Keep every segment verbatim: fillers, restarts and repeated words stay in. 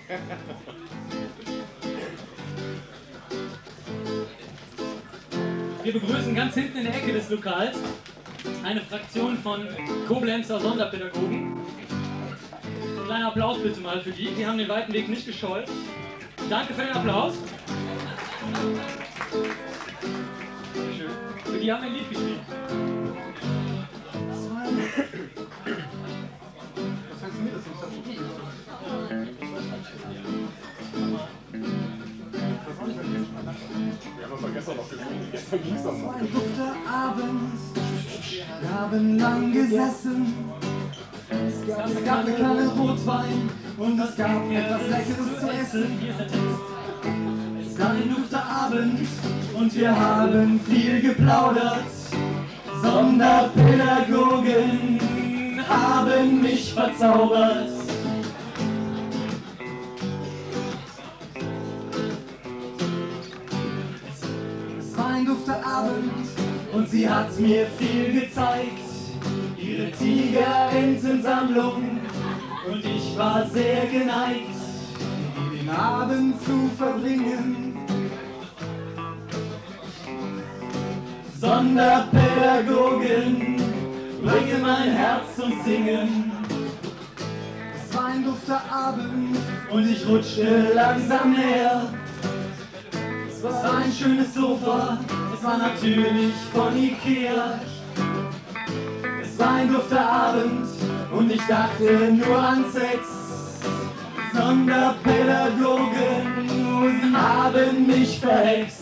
Wir begrüßen ganz hinten in der Ecke des Lokals eine Fraktion von Koblenzer Sonderpädagogen. Kleiner Applaus bitte mal für die, die haben den weiten Weg nicht gescheut. Danke für den Applaus. Schön. Für die haben wir ein Lied geschrieben. Was heißt mir das? Was hast du gesagt? Wir haben doch gestern noch gesungen, gestern ging es doch noch. Ein dufter Abend, wir haben lang gesessen. Es gab, es gab eine Kanne Rotwein und es gab etwas Leckeres zu essen. Es war ein dufter Abend und wir haben viel geplaudert. Sonderpädagogen haben mich verzaubert. Es war ein dufter Abend und sie hat mir viel gezeigt. Ihre Tigerentensammlung und ich war sehr geneigt, den Abend zu verbringen. Sonderpädagogen bringen mein Herz zum Singen. Es war ein dufter Abend und ich rutschte langsam näher. Es war ein schönes Sofa, es war natürlich von Ikea. Es war ein dufter Abend und ich dachte nur an Sex. Sonderpädagogen, sie haben mich verhext.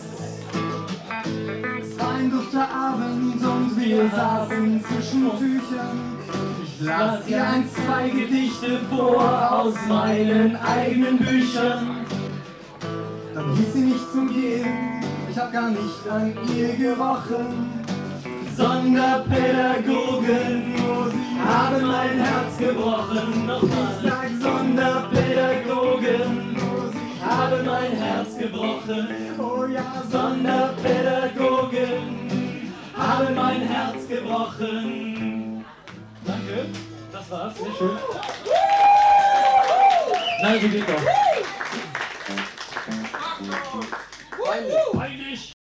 Es war ein dufter Abend und wir saßen zwischen Tüchern. Ich las ihr ein, zwei Gedichte vor aus meinen eigenen Büchern. Dann hieß sie mich zum Gehen, ich hab gar nicht an ihr gerochen. Sonderpädagogen, sie haben mein Herz gebrochen. Nochmal, ich sag Sonderpädagogen, sie haben mein Herz gebrochen. Oh ja, Sonderpädagogen haben mein Herz gebrochen. Danke, das war's, sehr schön. Nein, so geht doch. Peinlich.